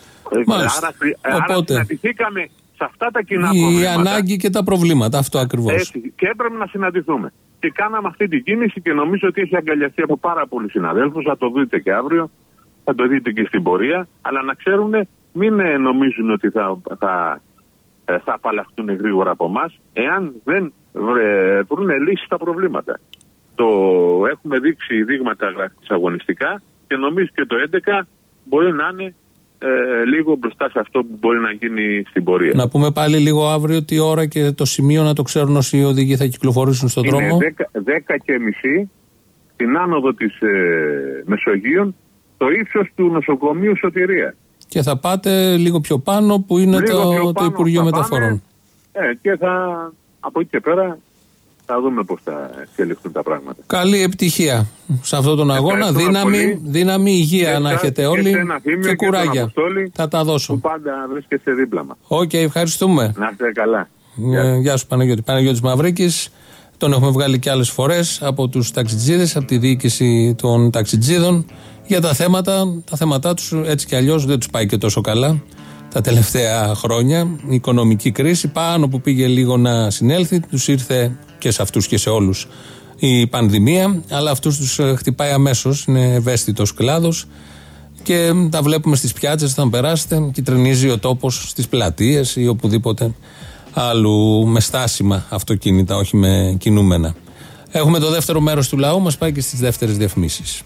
άρα, άρα συναντηθήκαμε σε αυτά τα κοινά η προβλήματα. Η ανάγκη και τα προβλήματα, αυτό ακριβώς. Έτσι, και έπρεπε να συναντηθούμε. Και κάναμε αυτή την κίνηση και νομίζω ότι έχει αγκαλιαστεί από πάρα πολλούς συναδέλφους. Θα το δείτε και αύριο, θα το δείτε και στην πορεία. Αλλά να ξέρουν, μην νομίζουν ότι θα, θα, θα απαλλαχτούν γρήγορα από εμάς, εάν δεν βρουν λύσεις στα προβλήματα. Το έχουμε δείξει δείγματα αγωνιστικά και νομίζω και το έντεκα μπορεί να είναι ε, λίγο μπροστά σε αυτό που μπορεί να γίνει στην πορεία. Να πούμε πάλι λίγο αύριο τι ώρα και το σημείο, να το ξέρουν όσοι οδηγοί θα κυκλοφορήσουν στον είναι δρόμο. δέκα και μισή στην άνοδο της ε, Μεσογείων, το ύψος του νοσοκομείου Σωτηρία. Και θα πάτε λίγο πιο πάνω που είναι το, το Υπουργείο Μεταφορών. Ε, και θα, από εκεί και πέρα θα δούμε πώς θα εξελιχθούν τα πράγματα. Καλή επιτυχία σε αυτόν τον αγώνα. Δύναμη, δύναμη, υγεία να έχετε όλοι και, και κουράγια. Θα τα δώσω. Που πάντα βρίσκεσαι δίπλα μας. Οκ, okay, ευχαριστούμε. Να είστε καλά. Ε, γεια σου Παναγιώτη. Παναγιώτης Μαυρίκης. Τον έχουμε βγάλει και άλλες φορές από τους ταξιτζίδες, από τη διοίκηση των ταξιτζίδων, για τα θέματα, τα θέματά τους έτσι κι αλλιώς δεν τους πάει και τόσο καλά τα τελευταία χρόνια. Η οικονομική κρίση, πάνω που πήγε λίγο να συνέλθει, τους ήρθε και σε αυτούς και σε όλους η πανδημία, αλλά αυτούς τους χτυπάει αμέσως, είναι ευαίσθητος κλάδος και τα βλέπουμε στις πιάτσες, όταν περάσετε, κυτρινίζει ο τόπος στις πλατείες ή οπουδήποτε άλλου με στάσιμα αυτοκίνητα, όχι με κινούμενα. Έχουμε το δεύτερο μέρος του λαού, μας πάει και στις δεύτερες διαφημίσεις.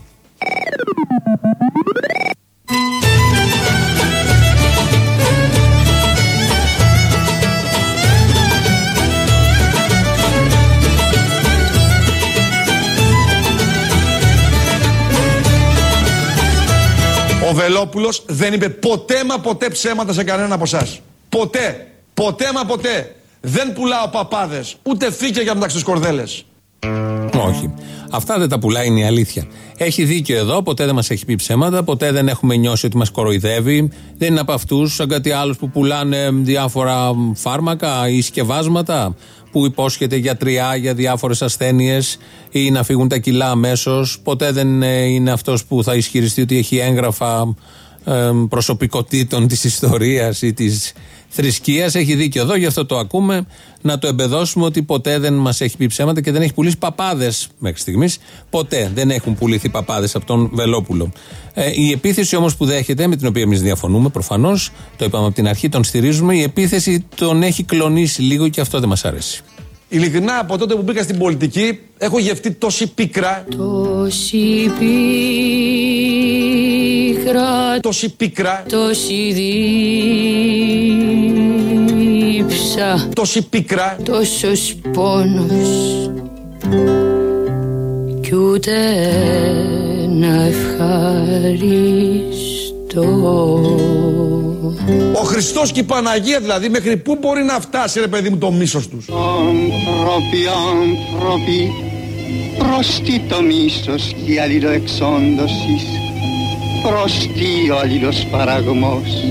Ο Βελόπουλος δεν είπε ποτέ μα ποτέ ψέματα σε κανένα από εσάς. Ποτέ. Ποτέ μα ποτέ. Δεν πουλάω παπάδες. Ούτε φύκια για μεταξύ τους κορδέλες. Όχι. Αυτά δεν τα πουλάει, είναι η αλήθεια. Έχει δίκιο εδώ, ποτέ δεν μας έχει πει ψέματα, ποτέ δεν έχουμε νιώσει ότι μας κοροϊδεύει. Δεν είναι από αυτούς, σαν κάτι άλλους που πουλάνε διάφορα φάρμακα ή σκευάσματα, που υπόσχεται γιατριά για διάφορες ασθένειες ή να φύγουν τα κιλά αμέσως. Ποτέ δεν είναι αυτός που θα ισχυριστεί ότι έχει έγγραφα ε, προσωπικότητων της ιστορίας ή της θρησκείας. Έχει δίκιο εδώ, γι' αυτό το ακούμε, να το εμπεδώσουμε ότι ποτέ δεν μας έχει πει ψέματα και δεν έχει πουλήσει παπάδες μέχρι στιγμής. Ποτέ δεν έχουν πουληθεί παπάδες από τον Βελόπουλο. Ε, η επίθεση όμως που δέχεται, με την οποία εμείς διαφωνούμε προφανώς, το είπαμε από την αρχή, τον στηρίζουμε, η επίθεση τον έχει κλονίσει λίγο και αυτό δεν μας αρέσει. Ειλικρινά, από τότε που μπήκα στην πολιτική, έχω γευτεί τόση πίκρα. Τόση πίκρα. Τόση πίκρα. Τόση δίψα. Τόση πίκρα. Τόσος πόνος. Κι ούτε να ευχαριστώ. Ο Χριστός και η Παναγία δηλαδή μέχρι πού μπορεί να φτάσει ρε παιδί μου το μίσος τους? Άνθρωποι, άνθρωποι, προς τι το μίσος και η αλληλοεξόντωσης, προς τι ο αλληλοσπαραγμός.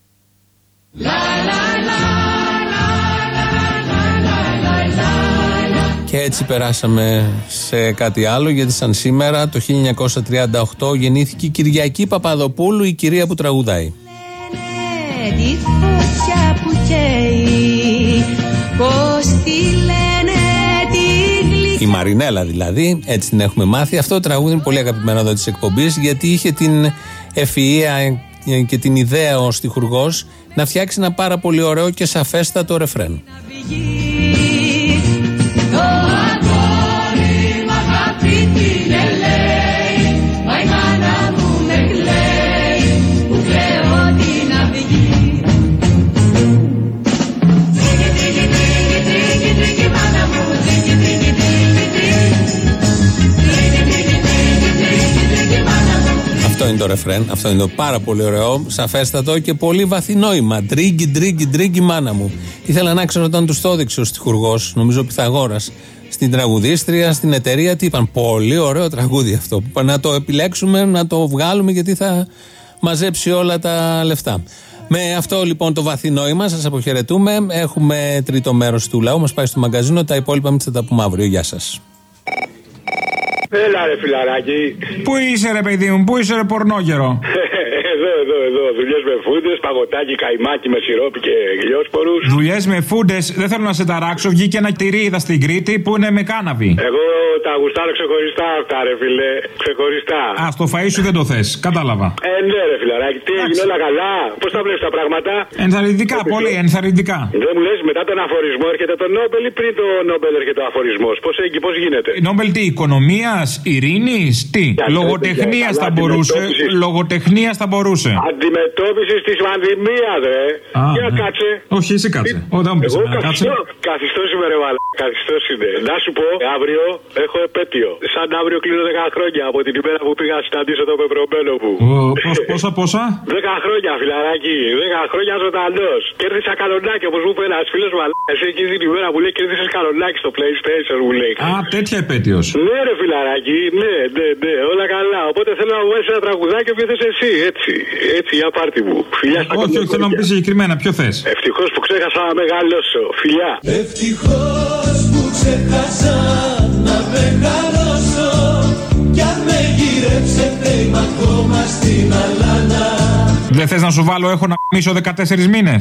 Και έτσι περάσαμε σε κάτι άλλο, γιατί σαν σήμερα το χίλια εννιακόσια τριάντα οκτώ γεννήθηκε η Κυριακή Παπαδοπούλου, η κυρία που τραγουδάει. Τη φωτιά που καίει, πώς τη λένε τη γλυκιά. Η Μαρινέλα δηλαδή, έτσι την έχουμε μάθει. Αυτό το τραγούδι είναι πολύ αγαπημένο εδώ της εκπομπής, γιατί είχε την ευφυΐα και την ιδέα ο στιχουργός να φτιάξει ένα πάρα πολύ ωραίο και σαφέστατο ρεφρέν. Το αγόρι μ' αγάπη την ελέει, μα η μάνα μου με κλαίει, που κλαίω την αυγή. Τρίκι, τρίκι, τρίκι, τρίκι, τρίκι, μάνα μου, τρίκι, τρίκι, τρίκι, τρίκι. Τρίκι, τρίκι, τρίκι, τρίκι, τρίκι, μάνα μου. Αυτό είναι το ρεφρέν, αυτό είναι το πάρα πολύ ωραίο, σαφέστατο και πολύ βαθύ νόημα. Τρίγκι, τρίγκι, τρίγκι, μάνα μου. Ήθελα να ξέρω όταν του το έδειξε ο στιχουργός, νομίζω ο Πυθαγόρας, στην τραγουδίστρια, στην εταιρεία, τι είπαν. Πολύ ωραίο τραγούδι αυτό. Να το επιλέξουμε, να το βγάλουμε, γιατί θα μαζέψει όλα τα λεφτά. Με αυτό λοιπόν το βαθύ νόημα, σας αποχαιρετούμε. Έχουμε τρίτο μέρος του λαού, μας πάει στο μαγκαζίνο. Τα υπόλοιπα μην θα τα πούμε αύριο. Γεια σας. Έλα ρε φιλαράκι. Πού είσαι ρε παιδί μου, πού είσαι ρε πορνόγερο? Εδώ, εδώ, εδώ. Δουλειές με φούντες, παγωτάκι, καϊμάκι με σιρόπι και γλιόσπορους. Δουλειές με φούντες, δεν θέλω να σε ταράξω. Βγήκε ένα κτηρί είδα στην Κρήτη που είναι με κάναβη. Εγώ τα γουστάρω ξεχωριστά αυτά, ρε φιλέ. Ξεχωριστά. Α, στο φαΐ σου δεν το θες. Κατάλαβα. Ε, ναι, ρε φιλαράκι. Τι έγινε, όλα καλά? Πώς τα βλέπεις τα πράγματα? Ενθαρρυντικά, πολύ ενθαρρυντικά. Δεν μου λες μετά τον αφορισμό έρχεται το Νόμπελ ή πριν το Νόμπελ έρχεται ο αφορισμός? Πώς εκεί, πώς γίνεται? Νόμπελ τι, οικονομίας, ειρήνης, τι? Λογοτεχνίας θα μπορούσε. Λογοτεχνίας θα μπορούσε. Αντιμετώπιση τη πανδημία, ρε. Για κάτσε. Όχι, εσύ κάτσε. Όταν μου πει να κάτσε. Καθιστό είμαι, ρε Βαλά. Καθιστό είναι. Να σου πω, αύριο έχω επέτειο. Σαν αύριο κλείνω δέκα χρόνια από την ημέρα που πήγα να συναντήσω το πεπρωμένο μου. Πόσα, πόσα? δέκα χρόνια, φιλαράκι. δέκα χρόνια ζωντανό. Κέρδισα κανονάκι, όπω μου είπε ένα φίλο μου. Εσύ εκείνη την ημέρα που λέει κέρδισε κανονάκι στο PlayStation, μου λέει. Α, τέτοια επέτειο. Ναι, ρε φιλαράκι. Ναι, ναι, ναι. Όλα καλά. Οπότε θέλω να μου βάλει ένα τραγουδάκι που θες εσύ. Έτσι. Έτσι, για πάρτι μου. Φιλιά στα όχι, όχι, θέλω να μου πει συγκεκριμένα, ποιο θες? Ευτυχώς που ξέχασα να μεγαλώσω. Φιλιά. Ευτυχώς που ξέχασα να μεγαλώσω, κι αν με γυρέψετε είμαι ακόμα στην αλάνα. Δεν θες να σου βάλω έχω να μίσω δεκατέσσερις μήνες?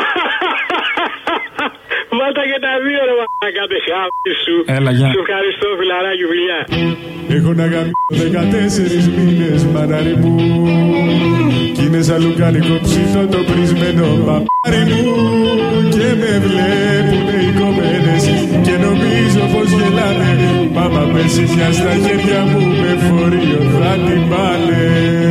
Βάλτα και τα δύο ρε μαλάκα, τε χάπη σου. Έλα, γεια. Σου ευχαριστώ φιλαράκι, φιλιά. Έχω να γαμίσω δεκατέσσερις μήνες μανάρι μου, κι είναι σαν λουκάνικο ψήτο το πρισμένο παπάρι μου, και με βλέπουνε οι κομμένες και νομίζω πως γελάνε, μάμα με σιχιά στα χέρια μου με φορείο θα την πάνε.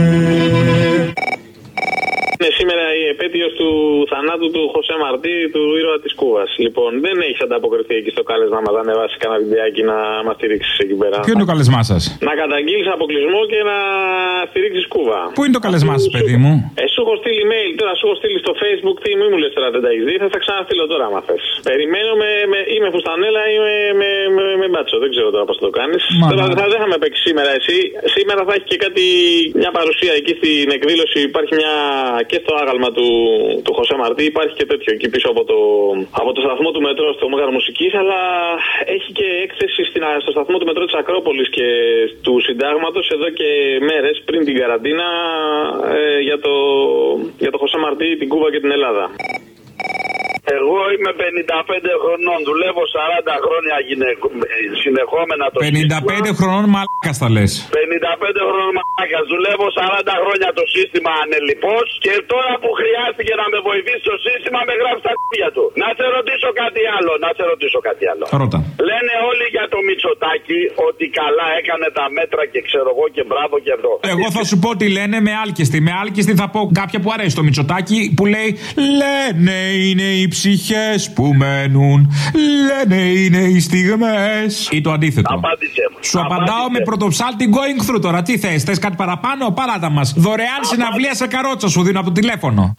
Είναι σήμερα η επέτειος του θανάτου του Χωσέ Μαρτί, του ήρωα της Κούβας. Λοιπόν, δεν έχεις ανταποκριθεί εκεί στο κάλεσμα να ανεβάσει κανένα βιντεάκι να μας στηρίξεις εκεί πέρα. Ποιο είναι το κάλεσμά σας? Να καταγγείλεις αποκλεισμό και να στηρίξεις Κούβα. Πού είναι το κάλεσμά σας, παιδί μου? Ε, σου έχω στείλει email, τώρα σου έχω στείλει στο Facebook. Τι μου λες τώρα, δεν τα έχεις δει? Θα τα ξαναστείλω τώρα, άμα θες. Περιμένω με, με, είμαι φουστανέλα ή με, με, με, με μπάτσο. Δεν ξέρω τώρα πώς θα το κάνεις. Τώρα θα, δεν θα με παίξει σήμερα εσύ. Σήμερα θα έχει και κάτι, μια παρουσία εκεί στην εκδήλωση. Υπάρχει μια. Και στο άγαλμα του, του Χωσέ Μαρτί υπάρχει και τέτοιο εκεί πίσω από το, από το σταθμό του μετρό στο Μέγαρο Μουσικής, αλλά έχει και έκθεση στην, στο σταθμό του μετρό της Ακρόπολης και του Συντάγματος εδώ και μέρες πριν την καραντίνα ε, για, το, για το Χωσέ Μαρτί, την Κούβα και την Ελλάδα. Εγώ είμαι πενήντα πέντε χρονών, δουλεύω σαράντα χρόνια γυναικο... συνεχόμενα το πενήντα πέντε σύστημα. Χρονών μαλάκας θα λες. πενήντα πέντε χρονών μαλάκας, δουλεύω σαράντα χρόνια το σύστημα ανελιπώς, και τώρα που χρειάστηκε να με βοηθήσει το σύστημα με γράψει τα κ***ια του. Να σε ρωτήσω κάτι άλλο, να σε ρωτήσω κάτι άλλο. Ρώτα. Λένε όλοι για το Μητσοτάκη ότι καλά έκανε τα μέτρα και ξέρω εγώ και μπράβο και αυτό. Εγώ θα σου πω τι λένε με άλκιστη. Με άλκιστη θα πω κάποια που αρέσει το Μητσοτάκη που λέει λένε είναι υψηλή ψυχές που μένουν, λένε είναι οι στιγμές. Ή το αντίθετο. Απάντησε μου. Σου απαντάω με πρωτοψάλτη going through τώρα. Τι θες, θες κάτι παραπάνω, παράτα μας. Δωρεάν συναυλία σε καρότσα σου δίνω από το τηλέφωνο.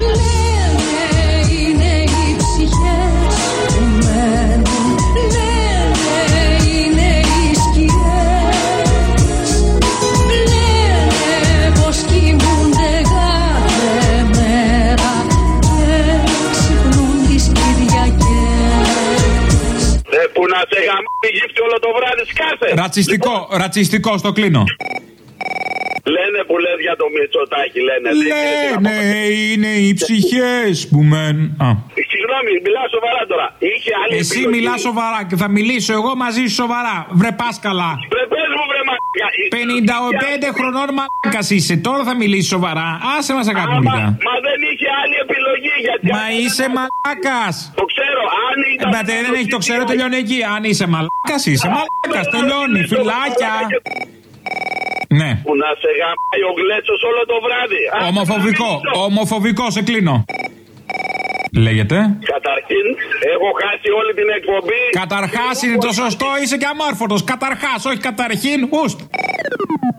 Που να σε γαμίσει γύφτη όλο το βράδυ σκάσε. Ρατσιστικό, λοιπόν. ρατσιστικό, στο κλείνω. Λένε που λες για το Μητσοτάκη, λένε. Λένε είναι οι ψυχές που μένουν. Συγγνώμη, μιλάω σοβαρά τώρα. Είχε άλλη Εσύ επιλογή. μιλά σοβαρά και θα μιλήσω εγώ μαζί σου σοβαρά. Βρε πας καλά. Βρε πες μου βρε μαλάκα. πενήντα πέντε χρονών μαλάκας είσαι. Τώρα θα μιλήσει σοβαρά. Άσε μας αγαπητά. Μα δεν είχε άλλη επιλογή γιατί. Μα είσαι μαλάκας. Το ξέρω, αν ήταν. Μα δεν έχει το ξέρω, τελειώνει εκεί. Αν είσαι μαλάκας, είσαι μαλάκας. Τελειώνει. Φιλάκια. Ναι. Που να σε γαμάει ο Γλέτσος όλο το βράδυ. Ομοφοβικό, ομοφοβικό, σε κλείνω. Λέγεται. Καταρχήν, έχω χάσει όλη την εκπομπή. Καταρχάς είναι το σωστό, είσαι και αμόρφωτος. Καταρχάς, όχι καταρχήν, ουστ.